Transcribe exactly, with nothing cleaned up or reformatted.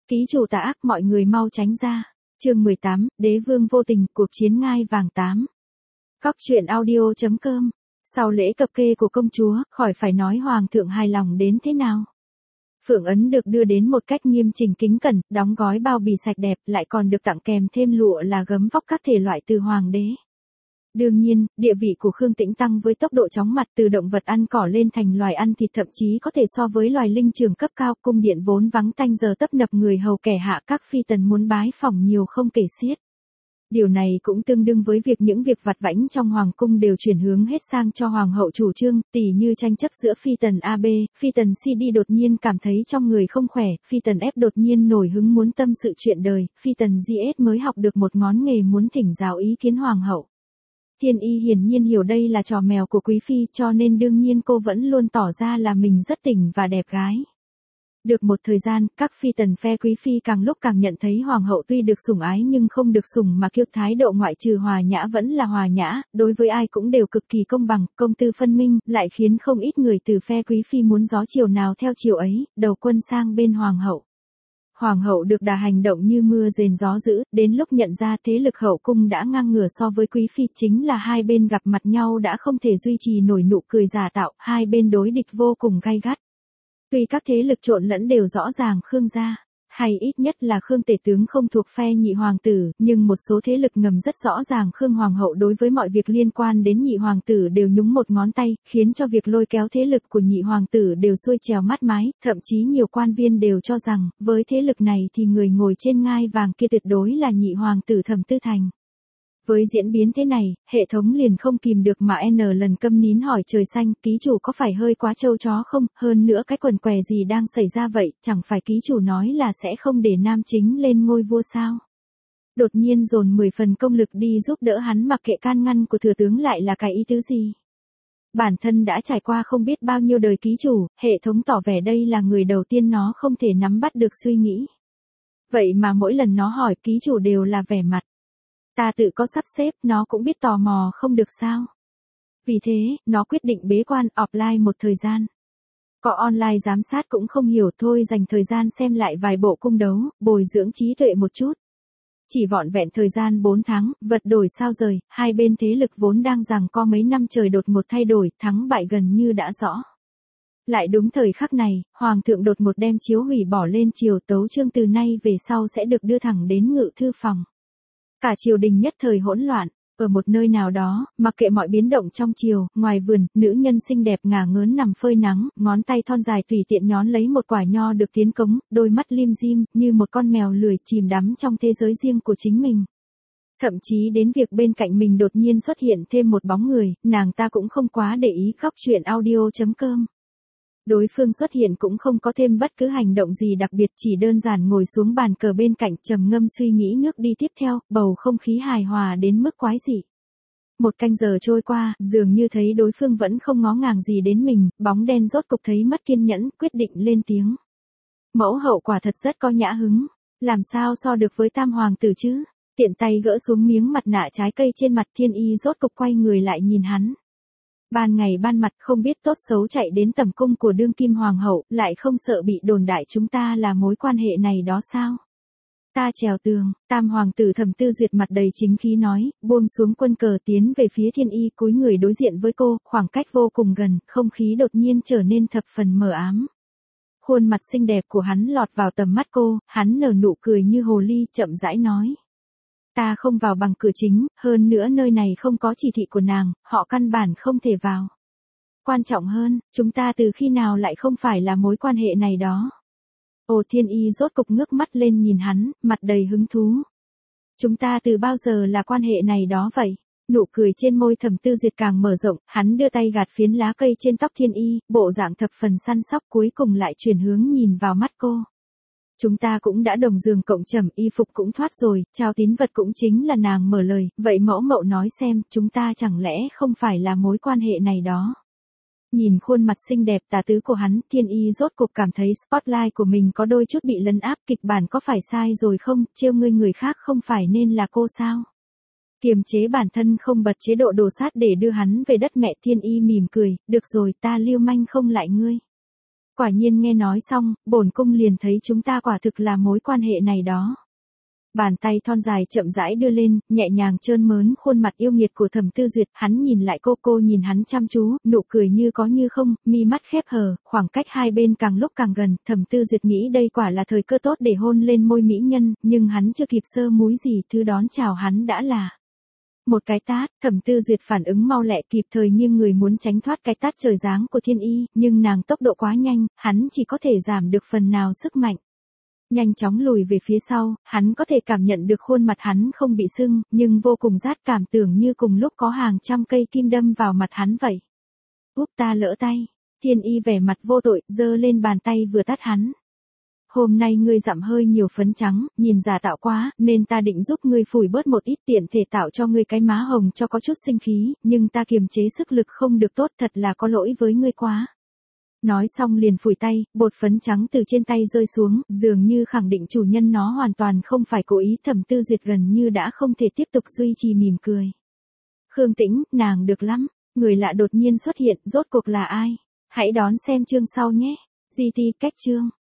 Ký chủ tà ác, mọi người mau tránh ra. Chương mười tám, Đế vương vô tình, cuộc chiến ngai vàng tám. Cóc truyện audio chấm com. Sau lễ cập kê của công chúa, khỏi phải nói hoàng thượng hài lòng đến thế nào. Phượng ấn được đưa đến một cách nghiêm chỉnh kính cẩn, đóng gói bao bì sạch đẹp, lại còn được tặng kèm thêm lụa là gấm vóc các thể loại từ hoàng đế. Đương nhiên, địa vị của Khương Tĩnh tăng với tốc độ chóng mặt, từ động vật ăn cỏ lên thành loài ăn thịt, thậm chí có thể so với loài linh trưởng cấp cao. Cung điện vốn vắng tanh giờ tấp nập người hầu kẻ hạ, các phi tần muốn bái phỏng nhiều không kể xiết. Điều này cũng tương đương với việc những việc vặt vãnh trong hoàng cung đều chuyển hướng hết sang cho hoàng hậu chủ trương, tỉ như tranh chấp giữa phi tần a bê, phi tần xê đê đột nhiên cảm thấy trong người không khỏe, phi tần F đột nhiên nổi hứng muốn tâm sự chuyện đời, phi tần giê ét mới học được một ngón nghề muốn thỉnh giáo ý kiến hoàng hậu. Thiên Y hiển nhiên hiểu đây là trò mèo của quý phi, cho nên đương nhiên cô vẫn luôn tỏ ra là mình rất tỉnh và đẹp gái. Được một thời gian, các phi tần phe quý phi càng lúc càng nhận thấy hoàng hậu tuy được sủng ái nhưng không được sủng mà kiêu, thái độ ngoại trừ hòa nhã vẫn là hòa nhã, đối với ai cũng đều cực kỳ công bằng, công tư phân minh, lại khiến không ít người từ phe quý phi muốn gió chiều nào theo chiều ấy, đầu quân sang bên hoàng hậu. Hoàng hậu được đà hành động như mưa rền gió dữ, đến lúc nhận ra thế lực hậu cung đã ngang ngửa so với quý phi, chính là hai bên gặp mặt nhau đã không thể duy trì nổi nụ cười giả tạo, hai bên đối địch vô cùng gay gắt. Tuy các thế lực trộn lẫn đều rõ ràng Khương gia, hay ít nhất là Khương tể tướng không thuộc phe nhị hoàng tử, nhưng một số thế lực ngầm rất rõ ràng Khương hoàng hậu đối với mọi việc liên quan đến nhị hoàng tử đều nhúng một ngón tay, khiến cho việc lôi kéo thế lực của nhị hoàng tử đều xuôi trèo mát mái, thậm chí nhiều quan viên đều cho rằng, với thế lực này thì người ngồi trên ngai vàng kia tuyệt đối là nhị hoàng tử Thẩm Tư Thành. Với diễn biến thế này, hệ thống liền không kìm được mà n lần câm nín hỏi trời xanh, ký chủ có phải hơi quá trâu chó không, hơn nữa cái quần què gì đang xảy ra vậy, chẳng phải ký chủ nói là sẽ không để nam chính lên ngôi vua sao. Đột nhiên dồn mười phần công lực đi giúp đỡ hắn mặc kệ can ngăn của thừa tướng lại là cái ý tứ gì. Bản thân đã trải qua không biết bao nhiêu đời ký chủ, hệ thống tỏ vẻ đây là người đầu tiên nó không thể nắm bắt được suy nghĩ. Vậy mà mỗi lần nó hỏi ký chủ đều là vẻ mặt. Ta tự có sắp xếp, nó cũng biết tò mò không được sao. Vì thế, nó quyết định bế quan offline một thời gian. Có online giám sát cũng không hiểu thôi, dành thời gian xem lại vài bộ cung đấu, bồi dưỡng trí tuệ một chút. Chỉ vỏn vẹn thời gian bốn tháng, vật đổi sao rời, hai bên thế lực vốn đang giằng co mấy năm trời đột ngột thay đổi, thắng bại gần như đã rõ. Lại đúng thời khắc này, hoàng thượng đột ngột đem chiếu hủy bỏ lên triều, tấu chương từ nay về sau sẽ được đưa thẳng đến ngự thư phòng. Cả triều đình nhất thời hỗn loạn, ở một nơi nào đó, mặc kệ mọi biến động trong triều, ngoài vườn, nữ nhân xinh đẹp ngả ngớn nằm phơi nắng, ngón tay thon dài tùy tiện nhón lấy một quả nho được tiến cống, đôi mắt lim dim, như một con mèo lười chìm đắm trong thế giới riêng của chính mình. Thậm chí đến việc bên cạnh mình đột nhiên xuất hiện thêm một bóng người, nàng ta cũng không quá để ý. Cóc truyện audio chấm com. Đối phương xuất hiện cũng không có thêm bất cứ hành động gì đặc biệt, chỉ đơn giản ngồi xuống bàn cờ bên cạnh trầm ngâm suy nghĩ nước đi tiếp theo, bầu không khí hài hòa đến mức quái dị. Một canh giờ trôi qua, dường như thấy đối phương vẫn không ngó ngàng gì đến mình, bóng đen rốt cục thấy mất kiên nhẫn, quyết định lên tiếng. Mẫu hậu quả thật rất có nhã hứng, làm sao so được với tam hoàng tử chứ? Tiện tay gỡ xuống miếng mặt nạ trái cây trên mặt. Thiên Y rốt cục quay người lại nhìn hắn. Ban ngày ban mặt không biết tốt xấu chạy đến tầm cung của đương kim hoàng hậu, lại không sợ bị đồn đại chúng ta là mối quan hệ này đó sao? Ta trèo tường. Tam hoàng tử Thẩm Tư Duyệt mặt đầy chính khí nói, buông xuống quân cờ tiến về phía Thiên Y, cúi người đối diện với cô, khoảng cách vô cùng gần, không khí đột nhiên trở nên thập phần mờ ám. Khuôn mặt xinh đẹp của hắn lọt vào tầm mắt cô, hắn nở nụ cười như hồ ly, chậm rãi nói. Ta không vào bằng cửa chính, hơn nữa nơi này không có chỉ thị của nàng, họ căn bản không thể vào. Quan trọng hơn, chúng ta từ khi nào lại không phải là mối quan hệ này đó. Ồ, Thiên Y rốt cục ngước mắt lên nhìn hắn, mặt đầy hứng thú. Chúng ta từ bao giờ là quan hệ này đó vậy? Nụ cười trên môi Thẩm Tư Duyệt càng mở rộng, hắn đưa tay gạt phiến lá cây trên tóc Thiên Y, bộ dạng thập phần săn sóc, cuối cùng lại chuyển hướng nhìn vào mắt cô. Chúng ta cũng đã đồng giường cộng trầm, y phục cũng thoát rồi, trao tín vật cũng chính là nàng mở lời, vậy mẫu mậu nói xem, chúng ta chẳng lẽ không phải là mối quan hệ này đó. Nhìn khuôn mặt xinh đẹp tà tứ của hắn, Thiên Y rốt cục cảm thấy spotlight của mình có đôi chút bị lấn áp, kịch bản có phải sai rồi không, trêu ngươi người khác không phải nên là cô sao. Kiềm chế bản thân không bật chế độ đồ sát để đưa hắn về đất mẹ. Thiên Y mỉm cười, được rồi, ta lưu manh không lại ngươi. Quả nhiên nghe nói xong, bổn cung liền thấy chúng ta quả thực là mối quan hệ này đó. Bàn tay thon dài chậm rãi đưa lên, nhẹ nhàng trơn mớn khuôn mặt yêu nghiệt của Thẩm Tư Duyệt, hắn nhìn lại cô, cô nhìn hắn chăm chú, nụ cười như có như không, mi mắt khép hờ, khoảng cách hai bên càng lúc càng gần, Thẩm Tư Duyệt nghĩ đây quả là thời cơ tốt để hôn lên môi mỹ nhân, nhưng hắn chưa kịp sơ múi gì, thứ đón chào hắn đã là một cái tát. Thẩm Tư Duyệt phản ứng mau lẹ, kịp thời nghiêng người muốn tránh thoát cái tát trời giáng của Thiên Y, nhưng nàng tốc độ quá nhanh, hắn chỉ có thể giảm được phần nào sức mạnh. Nhanh chóng lùi về phía sau, hắn có thể cảm nhận được khuôn mặt hắn không bị sưng, nhưng vô cùng rát, cảm tưởng như cùng lúc có hàng trăm cây kim đâm vào mặt hắn vậy. Úp, ta lỡ tay. Thiên Y vẻ mặt vô tội, giơ lên bàn tay vừa tát hắn. Hôm nay ngươi dặm hơi nhiều phấn trắng, nhìn giả tạo quá, nên ta định giúp ngươi phủi bớt một ít, tiện thể tạo cho ngươi cái má hồng cho có chút sinh khí, nhưng ta kiềm chế sức lực không được tốt, thật là có lỗi với ngươi quá. Nói xong liền phủi tay, bột phấn trắng từ trên tay rơi xuống, dường như khẳng định chủ nhân nó hoàn toàn không phải cố ý. Thẩm Tư Duyệt gần như đã không thể tiếp tục duy trì mỉm cười. Khương Tĩnh, nàng được lắm, người lạ đột nhiên xuất hiện, rốt cuộc là ai? Hãy đón xem chương sau nhé. giê tê cách chương